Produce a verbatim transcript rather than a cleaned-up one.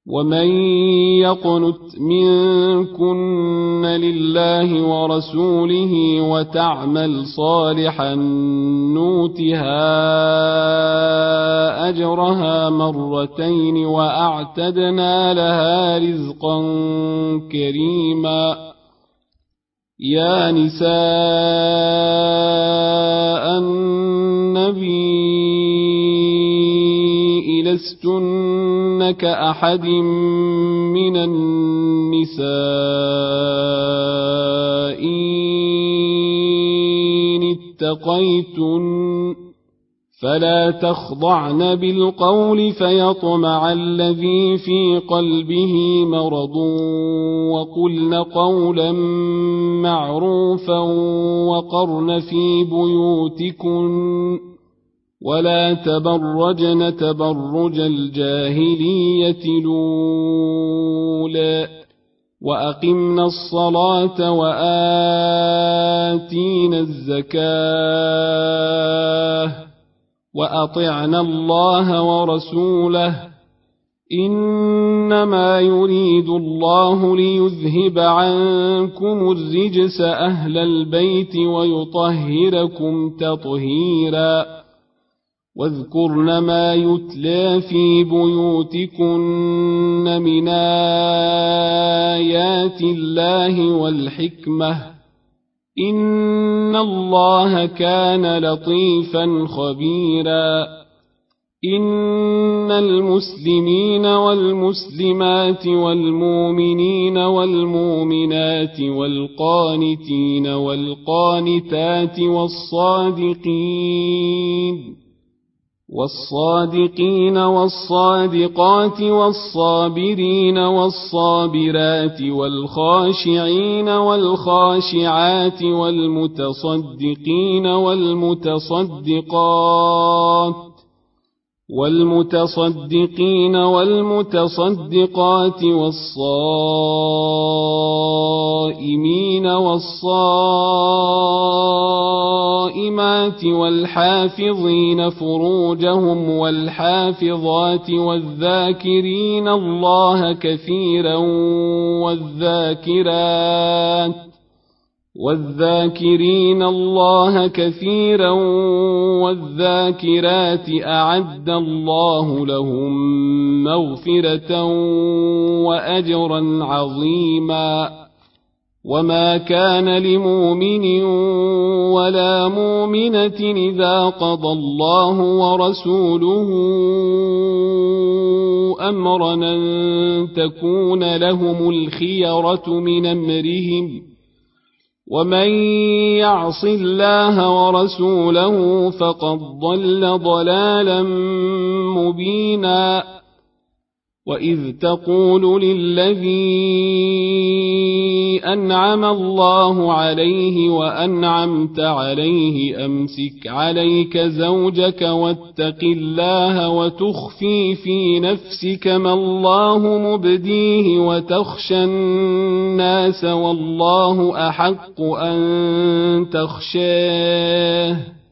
ومن يقنت منكن لله ورسوله وتعمل صالحا نؤتها أجرها مرتين وأعتدنا لها رزقا كريما. يا نساء النبي لستن كأحد من النساء إن اتقيتن فلا تخضعن بالقول فيطمع الذي في قلبه مرض وقلن قولا معروفا وقرن في بيوتكن ولا تبرجن تبرج الجاهلية الأولى وأقمنا الصلاة وآتينا الزكاة وأطعنا الله ورسوله إنما يريد الله ليذهب عنكم الرجس أهل البيت ويطهركم تطهيرا. واذكرن ما يتلى في بيوتكن من آيات الله والحكمة إن الله كان لطيفا خبيرا. إن المسلمين والمسلمات والمؤمنين والمؤمنات والقانتين والقانتات والصادقين والصادقين والصادقات والصابرين والصابرات والخاشعين والخاشعات والمتصدقين والمتصدقات والمتصدقين والمتصدقات والصائمين والصائمات والحافظين فروجهم والحافظات والذاكرين الله كثيرا والذاكرات والذاكرين الله كثيرا والذاكرات أعد الله لهم مغفرة وأجرا عظيما. وما كان لمؤمن ولا مؤمنة إذا قضى الله ورسوله أمرا أن تكون لهم الخيرة من أمرهم ومن يعص الله ورسوله فقد ضل ضلالا مبينا. وإذ تقول للذي أنعم الله عليه وأنعمت عليه أمسك عليك زوجك واتق الله وتخفي في نفسك ما الله مبديه وتخشى الناس والله أحق أن تخشاه